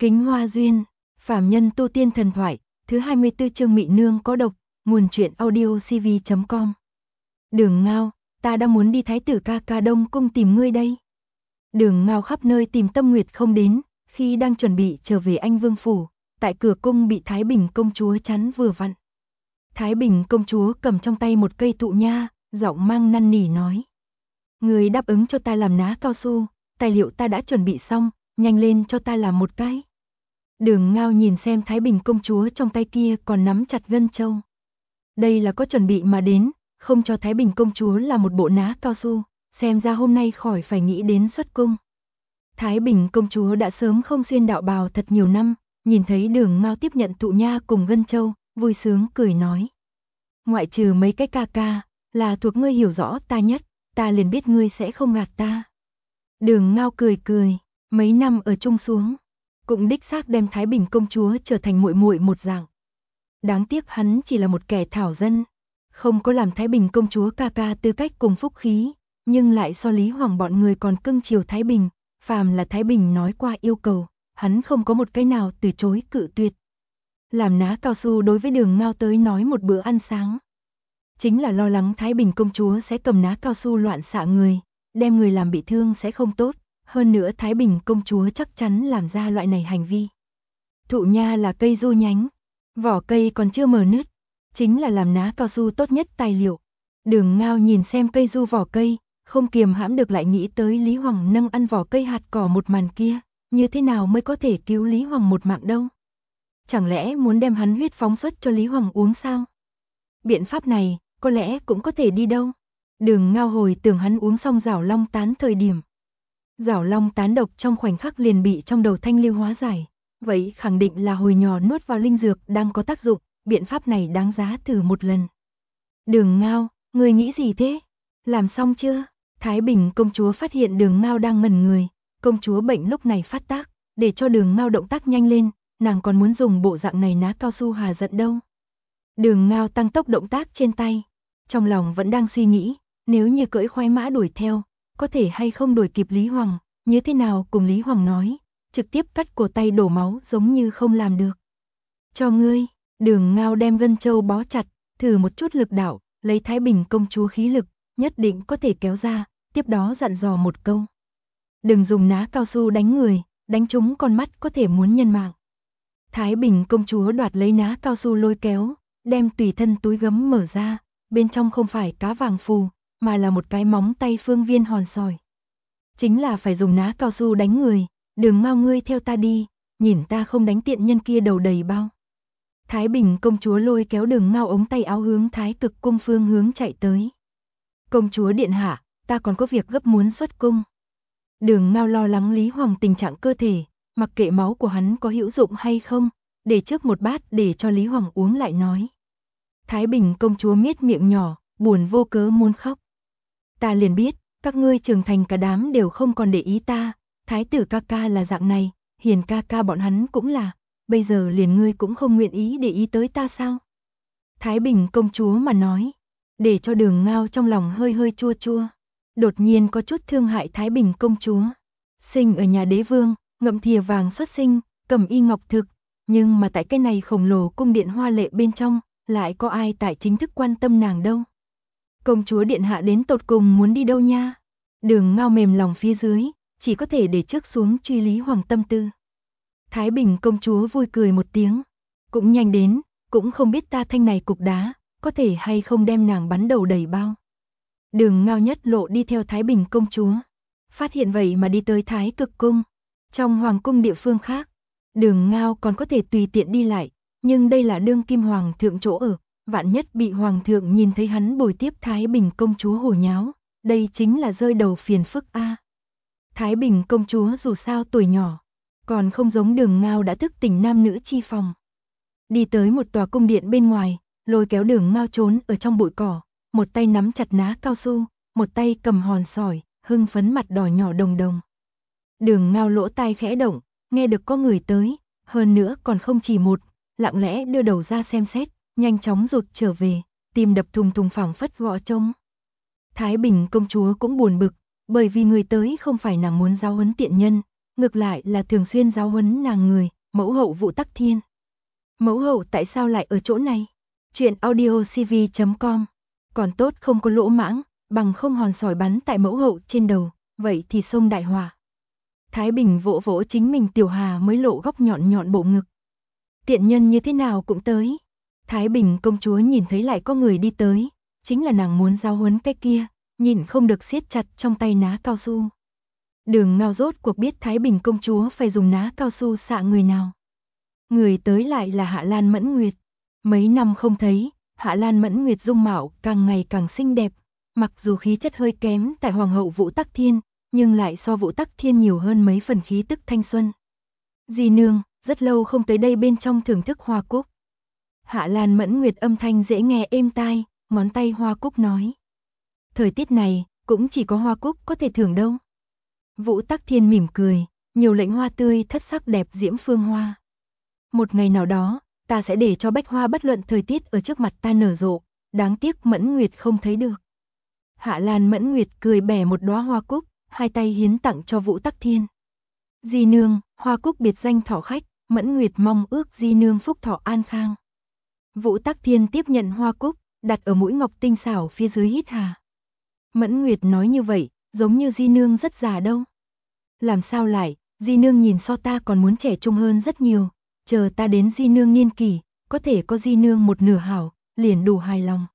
Kính Hoa Duyên, phàm nhân tu tiên thần thoại, thứ 24 chương Mị Nương có độc, nguồn truyện audio cv.com. Đường Ngao, ta đang muốn đi Thái tử ca ca Đông cung tìm ngươi đây. Đường Ngao khắp nơi tìm Tâm Nguyệt không đến, khi đang chuẩn bị trở về Anh Vương phủ, tại cửa cung bị Thái Bình công chúa chắn vừa vặn. Thái Bình công chúa cầm trong tay một cây thụ nha, giọng mang năn nỉ nói: "Ngươi đáp ứng cho ta làm ná cao su, tài liệu ta đã chuẩn bị xong, nhanh lên cho ta làm một cái." Đường Ngao nhìn xem Thái Bình công chúa trong tay kia còn nắm chặt ngân châu. Đây là có chuẩn bị mà đến, không cho Thái Bình công chúa là một bộ ná cao su, xem ra hôm nay khỏi phải nghĩ đến xuất cung. Thái Bình công chúa đã sớm không xuyên đạo bào thật nhiều năm, nhìn thấy Đường Ngao tiếp nhận thụ nha cùng ngân châu, vui sướng cười nói: "Ngoại trừ mấy cái ca ca, là thuộc ngươi hiểu rõ ta nhất, ta liền biết ngươi sẽ không gạt ta." Đường Ngao cười cười, mấy năm ở chung xuống, cũng đích xác đem Thái Bình công chúa trở thành muội muội một dạng. Đáng tiếc hắn chỉ là một kẻ thảo dân, không có làm Thái Bình công chúa ca ca tư cách cùng phúc khí, nhưng lại so Lý Hoàng bọn người còn cưng chiều Thái Bình, phàm là Thái Bình nói qua yêu cầu, hắn không có một cái nào từ chối cự tuyệt. Làm ná cao su đối với Đường Ngao tới nói một bữa ăn sáng, chính là lo lắng Thái Bình công chúa sẽ cầm ná cao su loạn xạ người, đem người làm bị thương sẽ không tốt, hơn nữa Thái Bình công chúa chắc chắn làm ra loại này hành vi. Thụ nha là cây du nhánh, vỏ cây còn chưa mờ nứt, chính là làm ná cao su tốt nhất tài liệu. Đường Ngao nhìn xem cây du vỏ cây, không kiềm hãm được lại nghĩ tới Lý Hoàng nâng ăn vỏ cây hạt cỏ một màn kia, như thế nào mới có thể cứu Lý Hoàng một mạng đâu? Chẳng lẽ muốn đem hắn huyết phóng xuất cho Lý Hoàng uống sao? Biện pháp này, có lẽ cũng có thể đi đâu. Đường Ngao hồi tưởng hắn uống xong Giảo Long tán thời điểm. Giảo Long tán độc trong khoảnh khắc liền bị trong đầu thanh lưu hóa giải, vậy khẳng định là hồi nhỏ nuốt vào linh dược đang có tác dụng, biện pháp này đáng giá thử một lần. Đường Ngao, người nghĩ gì thế? Làm xong chưa? Thái Bình công chúa phát hiện Đường Ngao đang ngẩn người, công chúa bệnh lúc này phát tác, để cho Đường Ngao động tác nhanh lên, nàng còn muốn dùng bộ dạng này ná cao su hà giận đâu. Đường Ngao tăng tốc động tác trên tay, trong lòng vẫn đang suy nghĩ, nếu như cưỡi khoái mã đuổi theo, có thể hay không đuổi kịp Lý Hoàng, như thế nào cùng Lý Hoàng nói, trực tiếp cắt cổ tay đổ máu giống như không làm được. Cho ngươi, Đường Ngao đem ngân châu bó chặt, thử một chút lực đạo, lấy Thái Bình công chúa khí lực, nhất định có thể kéo ra, tiếp đó dặn dò một câu: đừng dùng ná cao su đánh người, đánh trúng con mắt có thể muốn nhân mạng. Thái Bình công chúa đoạt lấy ná cao su lôi kéo, đem tùy thân túi gấm mở ra, bên trong không phải cá vàng phù, mà là một cái móng tay phương viên hòn sỏi. Chính là phải dùng ná cao su đánh người, Đường Ngao ngươi theo ta đi, nhìn ta không đánh tiện nhân kia đầu đầy bao. Thái Bình công chúa lôi kéo Đường Ngao ống tay áo hướng Thái Cực cung phương hướng chạy tới. Công chúa điện hạ, ta còn có việc gấp muốn xuất cung. Đường Ngao lo lắng Lý Hoàng tình trạng cơ thể, mặc kệ máu của hắn có hữu dụng hay không, để trước một bát để cho Lý Hoàng uống lại nói. Thái Bình công chúa miết miệng nhỏ, buồn vô cớ muốn khóc. Ta liền biết, các ngươi trưởng thành cả đám đều không còn để ý ta, Thái tử ca ca là dạng này, Hiền ca ca bọn hắn cũng là, bây giờ liền ngươi cũng không nguyện ý để ý tới ta sao? Thái Bình công chúa mà nói, để cho Đường Ngao trong lòng hơi hơi chua chua, đột nhiên có chút thương hại Thái Bình công chúa. Sinh ở nhà đế vương, ngậm thìa vàng xuất sinh, cầm y ngọc thực, nhưng mà tại cái này khổng lồ cung điện hoa lệ bên trong, lại có ai tại chính thức quan tâm nàng đâu? Công chúa điện hạ đến tột cùng muốn đi đâu nha? Đường Ngao mềm lòng phía dưới, chỉ có thể để trước xuống truy Lý Hoàng tâm tư. Thái Bình công chúa vui cười một tiếng, cũng nhanh đến, cũng không biết ta thanh này cục đá, có thể hay không đem nàng bắn đầu đầy bao. Đường Ngao nhất lộ đi theo Thái Bình công chúa, phát hiện vậy mà đi tới Thái Cực cung. Trong hoàng cung địa phương khác, Đường Ngao còn có thể tùy tiện đi lại, nhưng đây là đương kim hoàng thượng chỗ ở, vạn nhất bị hoàng thượng nhìn thấy hắn bồi tiếp Thái Bình công chúa hồ nháo, đây chính là rơi đầu phiền phức a. Thái Bình công chúa dù sao tuổi nhỏ, còn không giống Đường Ngao đã thức tỉnh nam nữ chi phòng. Đi tới một tòa cung điện bên ngoài, lôi kéo Đường Ngao trốn ở trong bụi cỏ, một tay nắm chặt ná cao su, một tay cầm hòn sỏi, hưng phấn mặt đỏ nhỏ đồng đồng. Đường Ngao lỗ tai khẽ động, nghe được có người tới, hơn nữa còn không chỉ một, lặng lẽ đưa đầu ra xem xét, nhanh chóng rụt trở về, tim đập thùng thùng phảng phất gõ trống. Thái Bình công chúa cũng buồn bực, bởi vì người tới không phải nàng muốn giáo huấn tiện nhân, ngược lại là thường xuyên giáo huấn nàng người, mẫu hậu Vũ Tắc Thiên. Mẫu hậu tại sao lại ở chỗ này? Chuyện audiocv.com. Còn tốt không có lỗ mãng, bằng không hòn sỏi bắn tại mẫu hậu trên đầu, vậy thì xông đại hỏa. Thái Bình vỗ vỗ chính mình tiểu hà mới lộ góc nhọn nhọn bộ ngực. Tiện nhân như thế nào cũng tới. Thái Bình công chúa nhìn thấy lại có người đi tới, chính là nàng muốn giáo huấn cái kia, nhìn không được siết chặt trong tay ná cao su. Đường Ngao rốt cuộc biết Thái Bình công chúa phải dùng ná cao su xạ người nào. Người tới lại là Hạ Lan Mẫn Nguyệt. Mấy năm không thấy, Hạ Lan Mẫn Nguyệt dung mạo càng ngày càng xinh đẹp, mặc dù khí chất hơi kém tại hoàng hậu Vũ Tắc Thiên, nhưng lại so Vũ Tắc Thiên nhiều hơn mấy phần khí tức thanh xuân. Dì nương, rất lâu không tới đây bên trong thưởng thức hoa cúc. Hạ Lan Mẫn Nguyệt âm thanh dễ nghe êm tai, ngón tay hoa cúc nói. Thời tiết này, cũng chỉ có hoa cúc có thể thưởng đâu. Vũ Tắc Thiên mỉm cười, nhiều lệnh hoa tươi thất sắc đẹp diễm phương hoa. Một ngày nào đó, ta sẽ để cho bách hoa bất luận thời tiết ở trước mặt ta nở rộ, đáng tiếc Mẫn Nguyệt không thấy được. Hạ Lan Mẫn Nguyệt cười bẻ một đóa hoa cúc, hai tay hiến tặng cho Vũ Tắc Thiên. Di nương, hoa cúc biệt danh thọ khách, Mẫn Nguyệt mong ước di nương phúc thọ an khang. Vũ Tắc Thiên tiếp nhận hoa cúc, đặt ở mũi ngọc tinh xảo phía dưới hít hà. Mẫn Nguyệt nói như vậy, giống như di nương rất già đâu. Làm sao lại, di nương nhìn so ta còn muốn trẻ trung hơn rất nhiều, chờ ta đến di nương niên kỷ, có thể có di nương một nửa hảo, liền đủ hài lòng.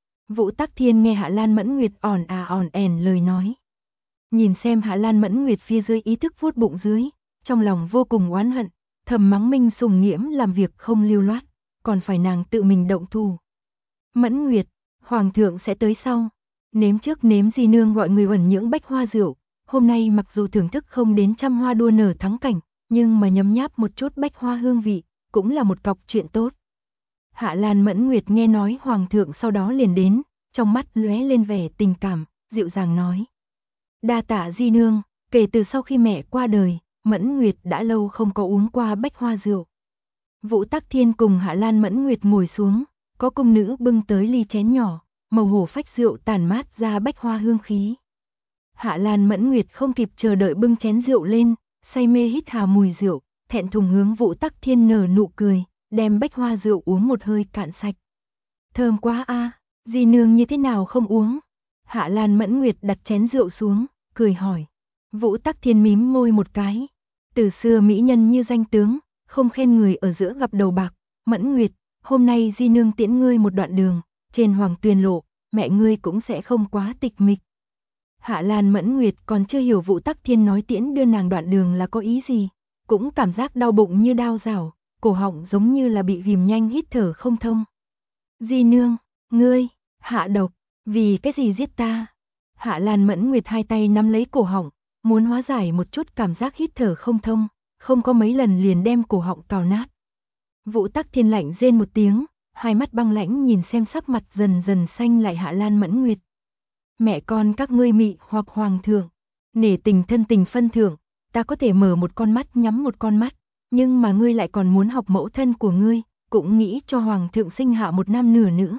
Vũ Tắc Thiên nghe Hạ Lan Mẫn Nguyệt ỏn ẻn lời nói. Nhìn xem Hạ Lan Mẫn Nguyệt phía dưới ý thức vuốt bụng dưới, trong lòng vô cùng oán hận, thầm mắng Minh Sùng Nghiễm làm việc không lưu loát, còn phải nàng tự mình động thủ. Mẫn Nguyệt, hoàng thượng sẽ tới sau. Nếm trước nếm di nương gọi người uẩn nhưỡng bách hoa rượu, hôm nay mặc dù thưởng thức không đến trăm hoa đua nở thắng cảnh, nhưng mà nhấm nháp một chút bách hoa hương vị, cũng là một cọc chuyện tốt. Hạ Lan Mẫn Nguyệt nghe nói hoàng thượng sau đó liền đến, trong mắt lóe lên vẻ tình cảm, dịu dàng nói. Đa tạ di nương, kể từ sau khi mẹ qua đời, Mẫn Nguyệt đã lâu không có uống qua bách hoa rượu. Vũ Tắc Thiên cùng Hạ Lan Mẫn Nguyệt ngồi xuống, có cung nữ bưng tới ly chén nhỏ, màu hổ phách rượu tản mát ra bách hoa hương khí. Hạ Lan Mẫn Nguyệt không kịp chờ đợi bưng chén rượu lên, say mê hít hà mùi rượu, thẹn thùng hướng Vũ Tắc Thiên nở nụ cười, đem bách hoa rượu uống một hơi cạn sạch. Thơm quá a, di nương như thế nào không uống? Hạ Lan Mẫn Nguyệt đặt chén rượu xuống, cười hỏi. Vũ Tắc Thiên mím môi một cái. Từ xưa mỹ nhân như danh tướng, không khen người ở giữa gặp đầu bạc. Mẫn Nguyệt, hôm nay di nương tiễn ngươi một đoạn đường, trên Hoàng Tuyền Lộ, mẹ ngươi cũng sẽ không quá tịch mịch. Hạ Lan Mẫn Nguyệt còn chưa hiểu Vũ Tắc Thiên nói tiễn đưa nàng đoạn đường là có ý gì, cũng cảm giác đau bụng như đao rảo, cổ họng giống như là bị ghim nhanh hít thở không thông. Di nương, ngươi, hạ độc, vì cái gì giết ta? Hạ Lan Mẫn Nguyệt hai tay nắm lấy cổ họng, muốn hóa giải một chút cảm giác hít thở không thông, không có mấy lần liền đem cổ họng cào nát. Vũ Tắc Thiên lạnh rên một tiếng, hai mắt băng lãnh nhìn xem sắc mặt dần dần xanh lại Hạ Lan Mẫn Nguyệt. Mẹ con các ngươi mị hoặc hoàng thượng, nể tình thân tình phân thượng, ta có thể mở một con mắt nhắm một con mắt, nhưng mà ngươi lại còn muốn học mẫu thân của ngươi, cũng nghĩ cho hoàng thượng sinh hạ một năm nửa nữa.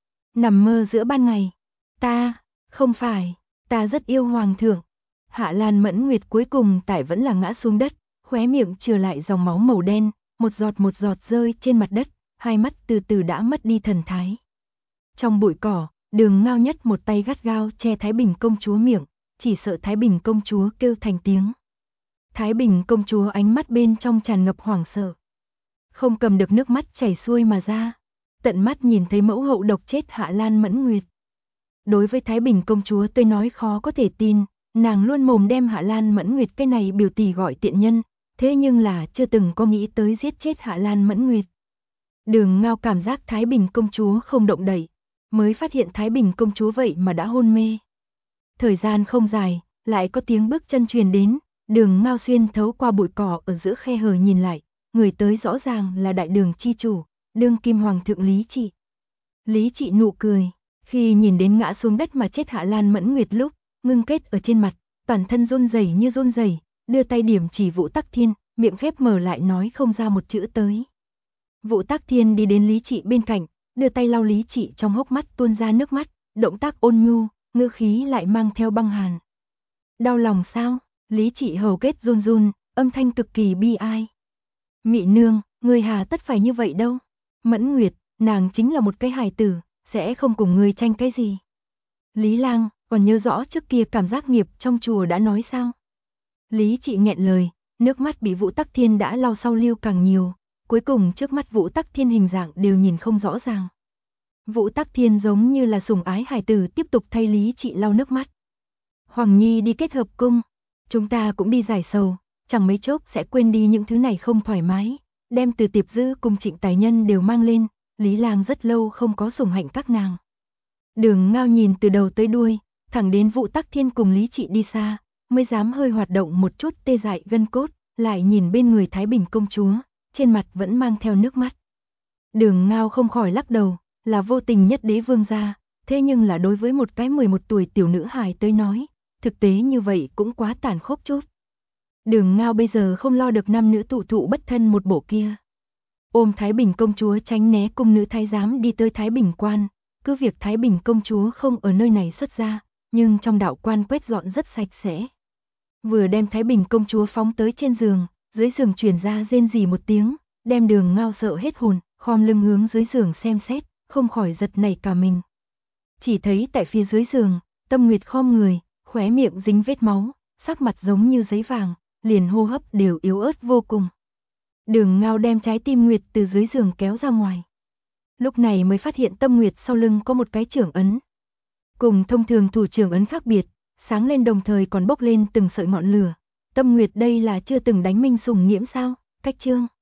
Nằm mơ giữa ban ngày, ta, không phải, ta rất yêu hoàng thượng. Hạ Lan Mẫn Nguyệt cuối cùng tại vẫn là ngã xuống đất, khóe miệng trừ lại dòng máu màu đen, một giọt rơi trên mặt đất, hai mắt từ từ đã mất đi thần thái. Trong bụi cỏ, Đường Ngao Nhất một tay gắt gao che Thái Bình công chúa miệng, chỉ sợ Thái Bình công chúa kêu thành tiếng. Thái Bình công chúa ánh mắt bên trong tràn ngập hoảng sợ, không cầm được nước mắt chảy xuôi mà ra, tận mắt nhìn thấy mẫu hậu độc chết Hạ Lan Mẫn Nguyệt. Đối với Thái Bình công chúa tôi nói khó có thể tin, nàng luôn mồm đem Hạ Lan Mẫn Nguyệt cái này biểu tỷ gọi tiện nhân, thế nhưng là chưa từng có nghĩ tới giết chết Hạ Lan Mẫn Nguyệt. Đường Ngao cảm giác Thái Bình công chúa không động đậy, mới phát hiện Thái Bình công chúa vậy mà đã hôn mê. Thời gian không dài, lại có tiếng bước chân truyền đến, Đường Ngao xuyên thấu qua bụi cỏ ở giữa khe hở nhìn lại, người tới rõ ràng là đại đường chi chủ, đương kim hoàng thượng Lý Trị. Lý Trị nụ cười, khi nhìn đến ngã xuống đất mà chết Hạ Lan Mẫn Nguyệt lúc, ngưng kết ở trên mặt, toàn thân run rẩy như run rẩy, đưa tay điểm chỉ Vũ Tắc Thiên, miệng khép mở lại nói không ra một chữ tới. Vũ Tắc Thiên đi đến Lý Trị bên cạnh, đưa tay lau Lý Trị trong hốc mắt tuôn ra nước mắt, động tác ôn nhu, ngữ khí lại mang theo băng hàn. Đau lòng sao? Lý Trị hầu kết run run, âm thanh cực kỳ bi ai. Mị nương, ngươi hà tất phải như vậy đâu. Mẫn Nguyệt, nàng chính là một cái hài tử, sẽ không cùng ngươi tranh cái gì. Lý Lang, còn nhớ rõ trước kia cảm giác nghiệp trong chùa đã nói sao? Lý Trị nghẹn lời, nước mắt bị Vũ Tắc Thiên đã lau sau lưu càng nhiều, cuối cùng trước mắt Vũ Tắc Thiên hình dạng đều nhìn không rõ ràng. Vũ Tắc Thiên giống như là sủng ái hài tử tiếp tục thay Lý Trị lau nước mắt. Hoàng Nhi đi kết hợp cung, chúng ta cũng đi giải sầu, chẳng mấy chốc sẽ quên đi những thứ này không thoải mái, đem Từ Tiệp Dư cùng Trịnh Tài Nhân đều mang lên, Lý Lang rất lâu không có sủng hạnh các nàng. Đường Ngao nhìn từ đầu tới đuôi, thẳng đến Vũ Tắc Thiên cùng Lý Trị đi xa, mới dám hơi hoạt động một chút tê dại gân cốt, lại nhìn bên người Thái Bình công chúa, trên mặt vẫn mang theo nước mắt. Đường Ngao không khỏi lắc đầu, là vô tình nhất đế vương gia, thế nhưng là đối với một cái 11 tuổi tiểu nữ hài tới nói, thực tế như vậy cũng quá tàn khốc chút. Đường Ngao bây giờ không lo được nam nữ tụ thụ bất thân một bộ kia. Ôm Thái Bình công chúa tránh né cung nữ thái giám đi tới Thái Bình quan, cứ việc Thái Bình công chúa không ở nơi này xuất ra, nhưng trong đạo quan quét dọn rất sạch sẽ. Vừa đem Thái Bình công chúa phóng tới trên giường, dưới giường truyền ra rên rỉ một tiếng, đem Đường Ngao sợ hết hồn, khom lưng hướng dưới giường xem xét, không khỏi giật nảy cả mình. Chỉ thấy tại phía dưới giường, Tâm Nguyệt khom người, khóe miệng dính vết máu, sắc mặt giống như giấy vàng, liền hô hấp đều yếu ớt vô cùng. Đường Ngao đem trái tim Nguyệt từ dưới giường kéo ra ngoài. Lúc này mới phát hiện Tâm Nguyệt sau lưng có một cái trưởng ấn. Cùng thông thường thủ trưởng ấn khác biệt, sáng lên đồng thời còn bốc lên từng sợi ngọn lửa. Tâm Nguyệt đây là chưa từng đánh Minh Sùng Nghiễm sao? Cách chương